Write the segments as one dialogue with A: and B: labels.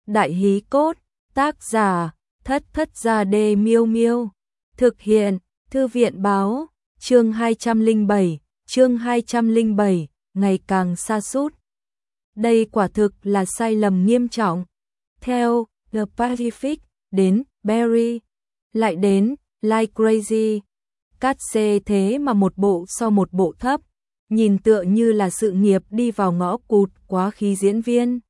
A: Đại hí cốt, tác giả, Thất Thất Gia Đê Miêu Miêu. Thực hiện, Thư viện báo, chương 207, ngày càng sa sút. Đây quả thực là sai lầm nghiêm trọng. Theo The Pacific, đến Barry, lại đến Like Crazy. Cát xê thế mà một bộ so một bộ thấp, nhìn tựa như là sự nghiệp đi vào ngõ cụt quá khí diễn viên.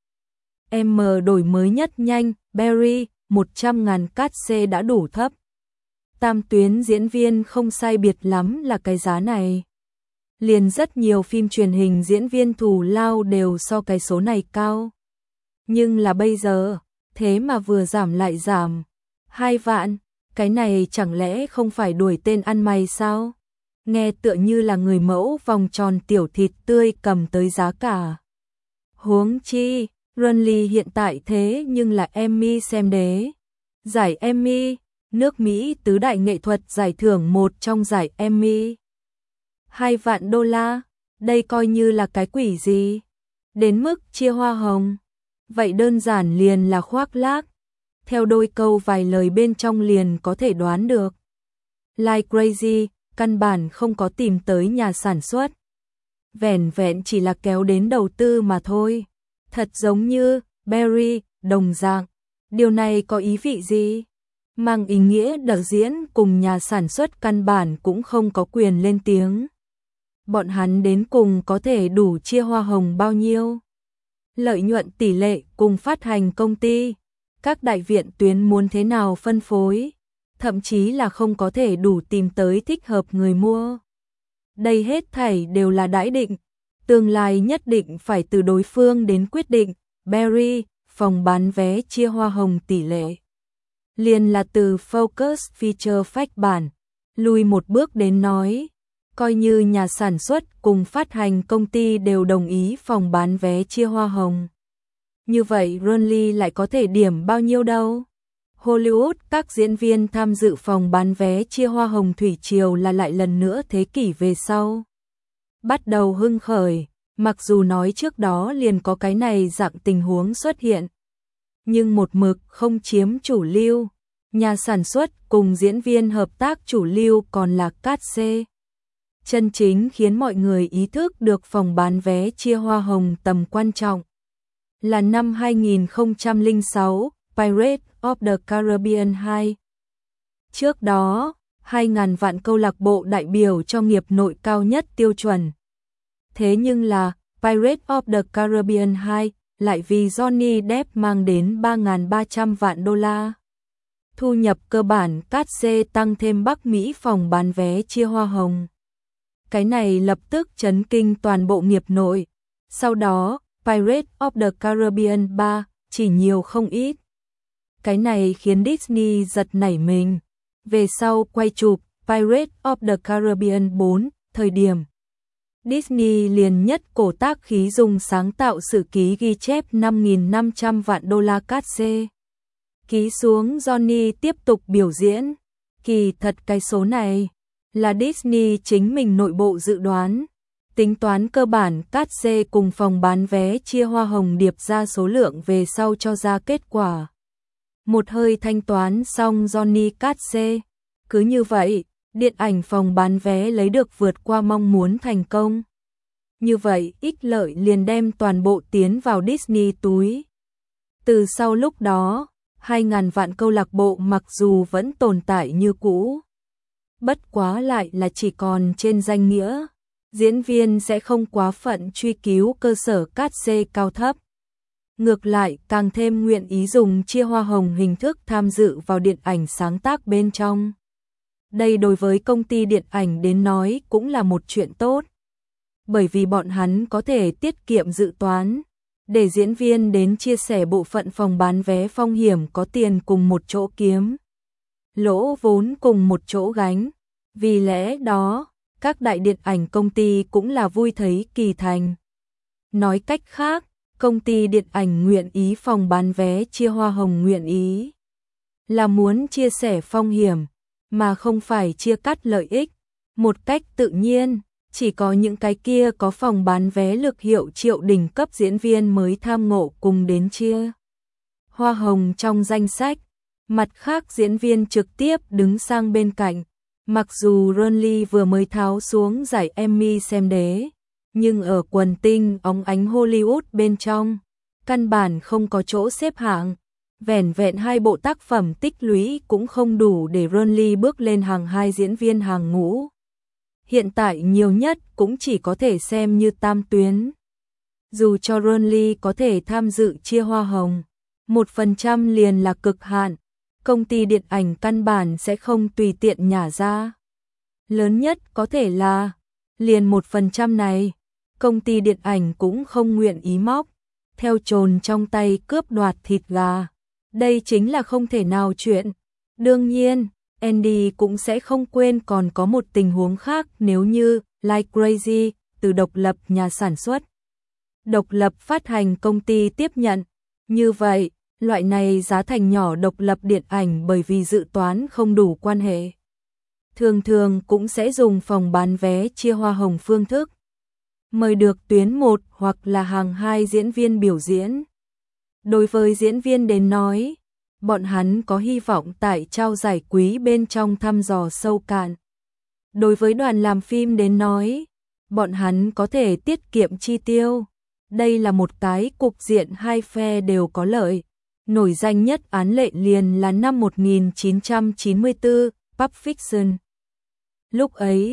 A: M đổi mới nhất nhanh, Barry, 100.000 cát xê đã đủ thấp. Tam tuyến diễn viên không sai biệt lắm là cái giá này. Liền rất nhiều phim truyền hình diễn viên thù lao đều so cái số này cao. Nhưng là bây giờ, thế mà vừa giảm lại giảm. 2 vạn, cái này chẳng lẽ không phải đuổi tên ăn mày sao? Nghe tựa như là người mẫu vòng tròn tiểu thịt tươi cầm tới giá cả. Huống chi, Runley hiện tại thế nhưng là Emmy xem đế. Giải Emmy, nước Mỹ tứ đại nghệ thuật giải thưởng một trong giải Emmy. 2 vạn đô la, đây coi như là cái quỷ gì? Đến mức chia hoa hồng. Vậy đơn giản liền là khoác lác. Theo đôi câu vài lời bên trong liền có thể đoán được. Like Crazy, căn bản không có tìm tới nhà sản xuất. Vẻn vẹn chỉ là kéo đến đầu tư mà thôi. Thật giống như Barry, đồng dạng. Điều này có ý vị gì? Mang ý nghĩa đạo diễn cùng nhà sản xuất căn bản cũng không có quyền lên tiếng. Bọn hắn đến cùng có thể đủ chia hoa hồng bao nhiêu? Lợi nhuận tỷ lệ cùng phát hành công ty, các đại viện tuyến muốn thế nào phân phối, thậm chí là không có thể đủ tìm tới thích hợp người mua. Đây hết thảy đều là đãi định, tương lai nhất định phải từ đối phương đến quyết định. Barry, phòng bán vé chia hoa hồng tỷ lệ. Liền là từ Focus Feature phách bản, lùi một bước đến nói, coi như nhà sản xuất cùng phát hành công ty đều đồng ý phòng bán vé chia hoa hồng. Như vậy Runley lại có thể điểm bao nhiêu đâu? Hollywood các diễn viên tham dự phòng bán vé chia hoa hồng thủy triều là lại lần nữa thế kỷ về sau. Bắt đầu hưng khởi, mặc dù nói trước đó liền có cái này dạng tình huống xuất hiện. Nhưng một mực không chiếm chủ lưu, nhà sản xuất cùng diễn viên hợp tác chủ lưu còn là cát xê. Chân chính khiến mọi người ý thức được phòng bán vé chia hoa hồng tầm quan trọng. Là năm 2006, Pirates of the Caribbean 2. Trước đó, 2.000 vạn câu lạc bộ đại biểu cho nghiệp nội cao nhất tiêu chuẩn. Thế nhưng là, Pirates of the Caribbean 2 lại vì Johnny Depp mang đến 3.300 vạn đô la. Thu nhập cơ bản cát xê tăng thêm Bắc Mỹ phòng bán vé chia hoa hồng. Cái này lập tức chấn kinh toàn bộ nghiệp nội. Sau đó, Pirates of the Caribbean 3 chỉ nhiều không ít. Cái này khiến Disney giật nảy mình. Về sau quay chụp Pirates of the Caribbean 4, thời điểm Disney liền nhất cổ tác khí dùng sáng tạo sử ký ghi chép 5.500 vạn đô la cát xê. Ký xuống Johnny tiếp tục biểu diễn. Kỳ thật cái số này là Disney chính mình nội bộ dự đoán. Tính toán cơ bản cát xê cùng phòng bán vé chia hoa hồng điệp ra số lượng về sau cho ra kết quả. Một hơi thanh toán xong Johnny cát xê. Cứ như vậy, điện ảnh phòng bán vé lấy được vượt qua mong muốn thành công. Như vậy, ích lợi liền đem toàn bộ tiến vào Disney túi. Từ sau lúc đó, 2.000 vạn câu lạc bộ mặc dù vẫn tồn tại như cũ. Bất quá lại là chỉ còn trên danh nghĩa. Diễn viên sẽ không quá phận truy cứu cơ sở cát xê cao thấp. Ngược lại, càng thêm nguyện ý dùng chia hoa hồng hình thức tham dự vào điện ảnh sáng tác bên trong. Đây đối với công ty điện ảnh đến nói cũng là một chuyện tốt. Bởi vì bọn hắn có thể tiết kiệm dự toán, để diễn viên đến chia sẻ bộ phận phòng bán vé phong hiểm có tiền cùng một chỗ kiếm. Lỗ vốn cùng một chỗ gánh. Vì lẽ đó, các đại điện ảnh công ty cũng là vui thấy kỳ thành. Nói cách khác, công ty điện ảnh nguyện ý phòng bán vé chia hoa hồng nguyện ý. Là muốn chia sẻ phong hiểm, mà không phải chia cắt lợi ích. Một cách tự nhiên, chỉ có những cái kia có phòng bán vé lực hiệu triệu đỉnh cấp diễn viên mới tham ngộ cùng đến chia hoa hồng trong danh sách. Mặt khác diễn viên trực tiếp đứng sang bên cạnh. Mặc dù Ronly vừa mới tháo xuống giải Emmy xem đế, nhưng ở quần tinh óng ánh Hollywood bên trong, căn bản không có chỗ xếp hạng. Vẻn vẹn 2 bộ tác phẩm tích lũy cũng không đủ để Ronly bước lên hàng 2 diễn viên hàng ngũ. Hiện tại nhiều nhất cũng chỉ có thể xem như tam tuyến. Dù cho Ronly có thể tham dự chia hoa hồng, 1% liền là cực hạn. Công ty điện ảnh căn bản sẽ không tùy tiện nhả ra. Lớn nhất có thể là liền 1% này, công ty điện ảnh cũng không nguyện ý móc, theo trồn trong tay cướp đoạt thịt gà. Đây chính là không thể nào chuyện. Đương nhiên, Andy cũng sẽ không quên còn có một tình huống khác nếu như Like Crazy từ độc lập nhà sản xuất, độc lập phát hành công ty tiếp nhận. Như vậy, loại này giá thành nhỏ độc lập điện ảnh bởi vì dự toán không đủ quan hệ, thường thường cũng sẽ dùng phòng bán vé chia hoa hồng phương thức. Mời được tuyến 1 hoặc là hàng 2 diễn viên biểu diễn. Đối với diễn viên đến nói, bọn hắn có hy vọng tại trao giải quý bên trong thăm dò sâu cạn. Đối với đoàn làm phim đến nói, bọn hắn có thể tiết kiệm chi tiêu. Đây là một cái cục diện hai phe đều có lợi. Nổi danh nhất án lệ liền là năm 1994, Pulp Fiction. Lúc ấy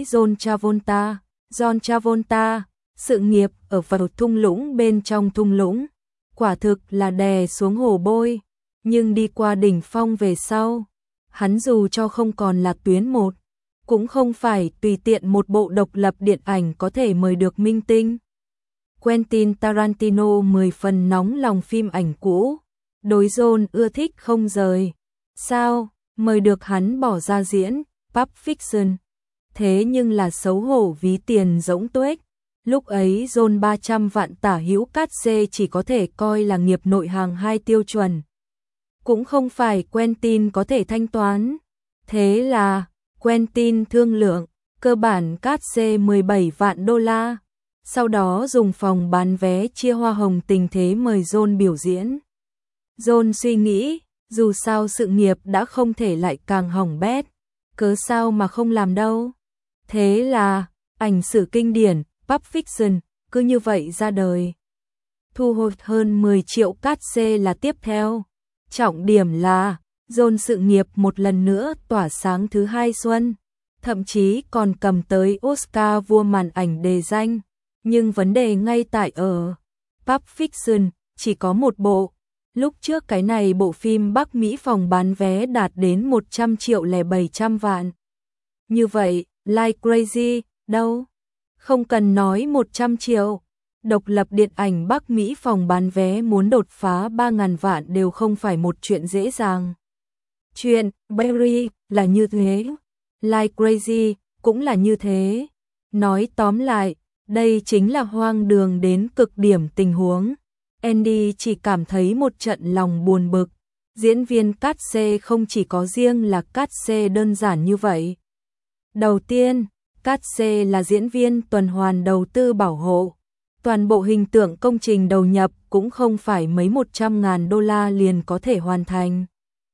A: John Travolta, sự nghiệp ở vào thung lũng bên trong thung lũng, quả thực là đè xuống hồ bôi, nhưng đi qua đỉnh phong về sau, hắn dù cho không còn là tuyến 1, cũng không phải tùy tiện một bộ độc lập điện ảnh có thể mời được minh tinh. Quentin Tarantino 10 phần nóng lòng phim ảnh cũ, đối John ưa thích không rời. Sao, mời được hắn bỏ ra diễn Pulp Fiction. Thế nhưng là xấu hổ ví tiền rỗng tuếch. Lúc ấy John 300 vạn tả hữu cát xê chỉ có thể coi là nghiệp nội hàng 2 tiêu chuẩn. Cũng không phải Quentin có thể thanh toán. Thế là Quentin thương lượng, cơ bản cát xê 17 vạn đô la. Sau đó dùng phòng bán vé chia hoa hồng tình thế mời John biểu diễn. John suy nghĩ, dù sao sự nghiệp đã không thể lại càng hỏng bét, cớ sao mà không làm đâu. Thế là, ảnh sử kinh điển, Pulp Fiction, cứ như vậy ra đời. Thu hồi hơn 10 triệu cát xê là tiếp theo. Trọng điểm là, John sự nghiệp một lần nữa tỏa sáng thứ 2 xuân, thậm chí còn cầm tới Oscar vua màn ảnh đề danh. Nhưng vấn đề ngay tại ở Pulp Fiction chỉ có một bộ. Lúc trước cái này bộ phim Bắc Mỹ phòng bán vé đạt đến 100 triệu lẻ 700 vạn. Như vậy, Like Crazy, đâu? Không cần nói 100 triệu. Độc lập điện ảnh Bắc Mỹ phòng bán vé muốn đột phá 3.000 vạn đều không phải một chuyện dễ dàng. Chuyện Barry là như thế. Like Crazy cũng là như thế. Nói tóm lại, đây chính là hoang đường đến cực điểm tình huống. Andy chỉ cảm thấy một trận lòng buồn bực. Diễn viên cát xê không chỉ có riêng là cát xê đơn giản như vậy. Đầu tiên, cát xê là diễn viên tuần hoàn đầu tư bảo hộ. Toàn bộ hình tượng công trình đầu nhập cũng không phải mấy 100.000 đô la liền có thể hoàn thành.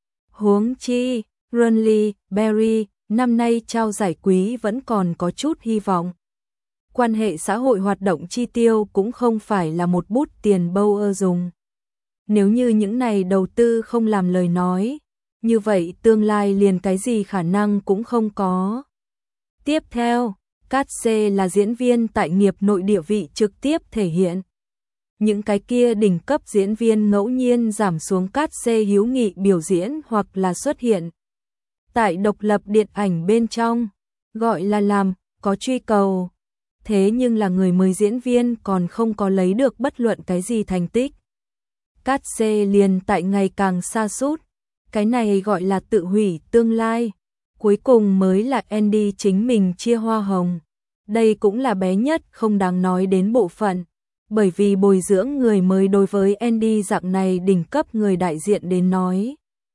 A: Huống chi, Ronly, Barry, năm nay trao giải quý vẫn còn có chút hy vọng. Quan hệ xã hội hoạt động chi tiêu cũng không phải là một bút tiền bâu ơ dùng. Nếu như những này đầu tư không làm lời nói, như vậy tương lai liền cái gì khả năng cũng không có. Tiếp theo, cát xê là diễn viên tại nghiệp nội địa vị trực tiếp thể hiện. Những cái kia đỉnh cấp diễn viên ngẫu nhiên giảm xuống cát xê hữu nghị biểu diễn hoặc là xuất hiện tại độc lập điện ảnh bên trong, gọi là làm, có truy cầu. Thế nhưng là người mới diễn viên còn không có lấy được bất luận cái gì thành tích. Cát xê liền tại ngày càng sa sút, cái này gọi là tự hủy tương lai. Cuối cùng mới là Andy chính mình chia hoa hồng. Đây cũng là bé nhất không đáng nói đến bộ phận, bởi vì bồi dưỡng người mới đối với Andy dạng này đỉnh cấp người đại diện đến nói.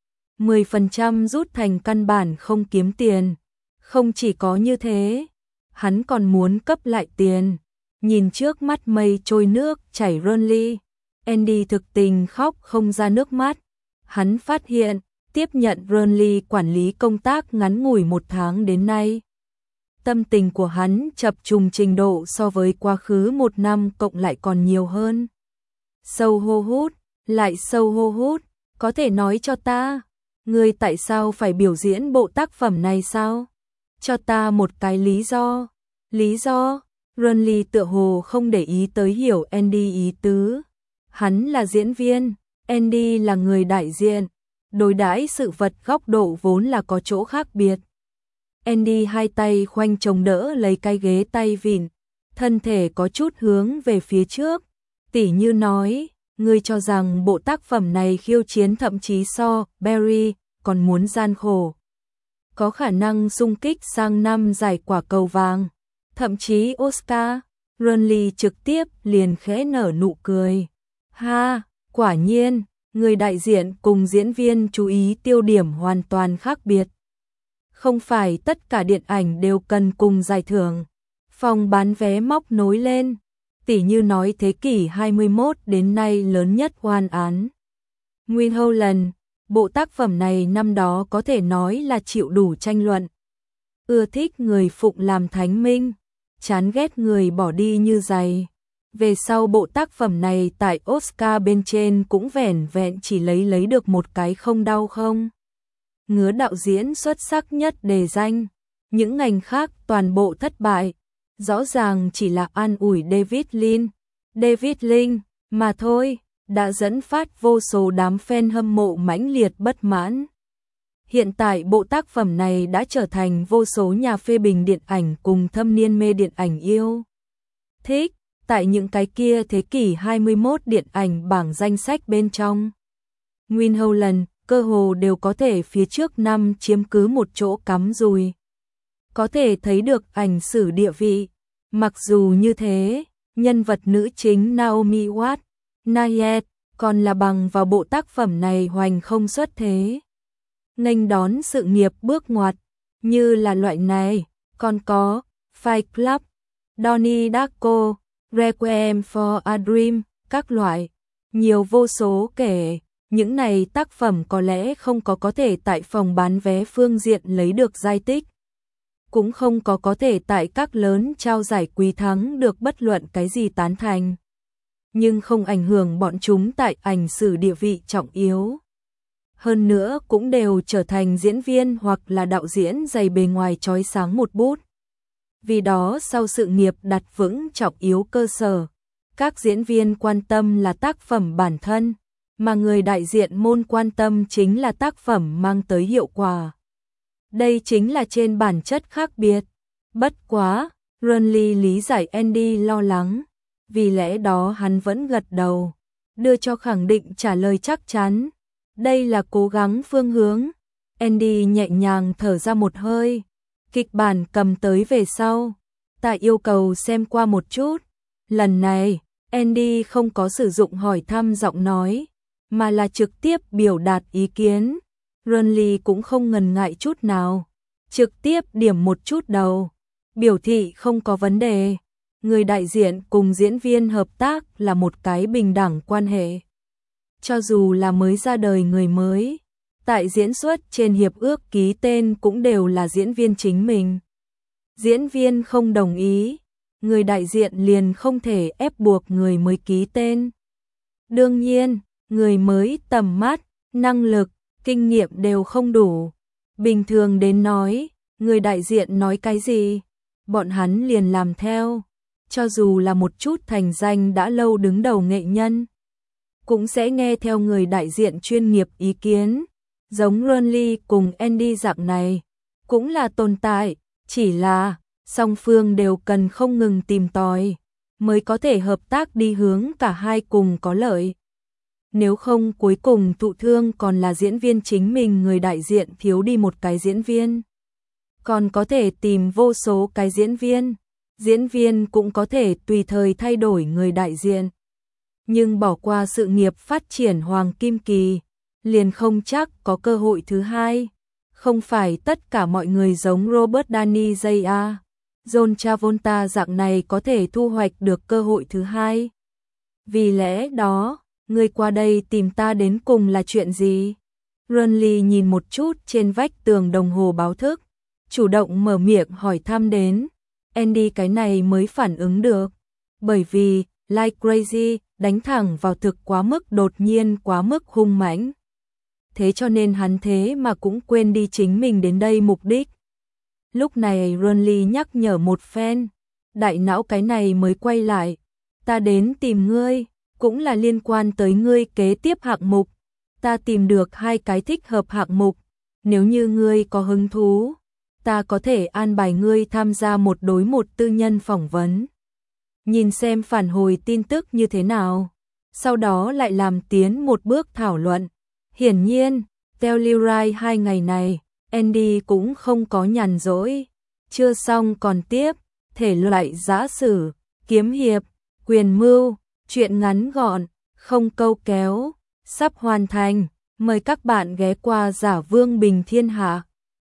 A: 10% rút thành căn bản không kiếm tiền. Không chỉ có như thế, hắn còn muốn cấp lại tiền. Nhìn trước mắt mây trôi nước chảy Ronly, Andy thực tình khóc không ra nước mắt. Hắn phát hiện, tiếp nhận Burnley quản lý công tác ngắn ngủi 1 tháng đến nay. Tâm tình của hắn chập trùng trình độ so với quá khứ 1 năm cộng lại còn nhiều hơn. Sâu hô hút, lại sâu hô hút, có thể nói cho ta, ngươi tại sao phải biểu diễn bộ tác phẩm này sao? Cho ta một cái lý do. Lý do? Burnley tựa hồ không để ý tới hiểu Andy ý tứ. Hắn là diễn viên, Andy là người đại diện. Đối đãi sự vật góc độ vốn là có chỗ khác biệt. Andy hai tay khoanh chồng đỡ lấy cái ghế tay vịn, thân thể có chút hướng về phía trước, tỉ như nói, ngươi cho rằng bộ tác phẩm này khiêu chiến thậm chí so Barry còn muốn gian khổ. Có khả năng xung kích sang năm giải quả cầu vàng, thậm chí Oscar. Burnley trực tiếp liền khẽ nở nụ cười. Ha, quả nhiên, người đại diện cùng diễn viên chú ý tiêu điểm hoàn toàn khác biệt. Không phải tất cả điện ảnh đều cần cùng giải thưởng. Phòng bán vé móc nối lên, tỉ như nói thế kỷ 21 đến nay lớn nhất oan án. Mulholland, bộ tác phẩm này năm đó có thể nói là chịu đủ tranh luận. Ưa thích người phụng làm thánh minh, chán ghét người bỏ đi như giày. Về sau bộ tác phẩm này tại Oscar bên trên cũng vẻn vẹn chỉ lấy được một cái không đau không ngứa đạo diễn xuất sắc nhất đề danh. Những ngành khác toàn bộ thất bại. Rõ ràng chỉ là an ủi David Lynch mà thôi, đã dẫn phát vô số đám fan hâm mộ mãnh liệt bất mãn. Hiện tại bộ tác phẩm này đã trở thành vô số nhà phê bình điện ảnh cùng thâm niên mê điện ảnh yêu thích. Tại những cái kia thế kỷ 21 điện ảnh bảng danh sách bên trong, Mulholland cơ hồ đều có thể phía trước năm chiếm cứ một chỗ cắm rùi. Có thể thấy được ảnh sử địa vị. Mặc dù như thế, nhân vật nữ chính Naomi Watts, Nayet, còn là bằng vào bộ tác phẩm này hoành không xuất thế. Nghênh đón sự nghiệp bước ngoặt, như là loại này, còn có Fight Club, Donnie Darko, Requiem for a Dream, các loại, nhiều vô số kể. Những này tác phẩm có lẽ không có thể tại phòng bán vé phương diện lấy được giải tích, cũng không có thể tại các lớn trao giải quý thắng được bất luận cái gì tán thành, nhưng không ảnh hưởng bọn chúng tại ảnh sử địa vị trọng yếu. Hơn nữa cũng đều trở thành diễn viên hoặc là đạo diễn dày bề ngoài chói sáng một bút. Vì đó sau sự nghiệp đặt vững trọng yếu cơ sở, các diễn viên quan tâm là tác phẩm bản thân, mà người đại diện môn quan tâm chính là tác phẩm mang tới hiệu quả. Đây chính là trên bản chất khác biệt. Bất quá, Burnley lý giải Andy lo lắng, vì lẽ đó hắn vẫn gật đầu, đưa cho khẳng định trả lời chắc chắn. Đây là cố gắng phương hướng. Andy nhẹ nhàng thở ra một hơi. Kịch bản cầm tới về sau, ta yêu cầu xem qua một chút. Lần này, Andy không có sử dụng hỏi thăm giọng nói, mà là trực tiếp biểu đạt ý kiến. Burnley cũng không ngần ngại chút nào, trực tiếp điểm một chút đầu, biểu thị không có vấn đề. Người đại diện cùng diễn viên hợp tác là một cái bình đẳng quan hệ. Cho dù là mới ra đời người mới, tại diễn xuất trên hiệp ước ký tên cũng đều là diễn viên chính mình. Diễn viên không đồng ý, người đại diện liền không thể ép buộc người mới ký tên. Đương nhiên, người mới tầm mắt, năng lực, kinh nghiệm đều không đủ. Bình thường đến nói, người đại diện nói cái gì, bọn hắn liền làm theo. Cho dù là một chút thành danh đã lâu đứng đầu nghệ nhân, cũng sẽ nghe theo người đại diện chuyên nghiệp ý kiến. Giống Burnley cùng Andy dạng này, cũng là tồn tại, chỉ là song phương đều cần không ngừng tìm tòi, mới có thể hợp tác đi hướng cả hai cùng có lợi. Nếu không cuối cùng thụ thương còn là diễn viên chính mình, người đại diện thiếu đi một cái diễn viên. Còn có thể tìm vô số cái diễn viên cũng có thể tùy thời thay đổi người đại diện. Nhưng bỏ qua sự nghiệp phát triển hoàng kim kỳ, liền không chắc có cơ hội thứ hai. Không phải tất cả mọi người giống Robert Downey Jr., John Travolta dạng này có thể thu hoạch được cơ hội thứ hai. Vì lẽ đó, Ngươi qua đây tìm ta đến cùng là chuyện gì? Renly nhìn một chút trên vách tường đồng hồ báo thức, chủ động mở miệng hỏi thăm đến. Andy cái này mới phản ứng được, bởi vì Like Crazy đánh thẳng vào thực quá mức đột nhiên, quá mức hung mãnh. Thế cho nên hắn thế mà cũng quên đi chính mình đến đây mục đích. Lúc này Renly nhắc nhở một phen, đại não cái này mới quay lại. Ta đến tìm ngươi, cũng là liên quan tới ngươi kế tiếp hạng mục. Ta tìm được 2 cái thích hợp hạng mục. Nếu như ngươi có hứng thú, ta có thể an bài ngươi tham gia 1 đối 1 tư nhân phỏng vấn. Nhìn xem phản hồi tin tức như thế nào. Sau đó lại làm tiến một bước thảo luận. Hiển nhiên, Telluride 2 ngày này, Andy cũng không có nhàn rỗi. Chưa xong còn tiếp, thể loại giã sử, kiếm hiệp, quyền mưu, truyện ngắn gọn, không câu kéo, sắp hoàn thành. Mời các bạn ghé qua Giả Vương Bình Thiên Hạ.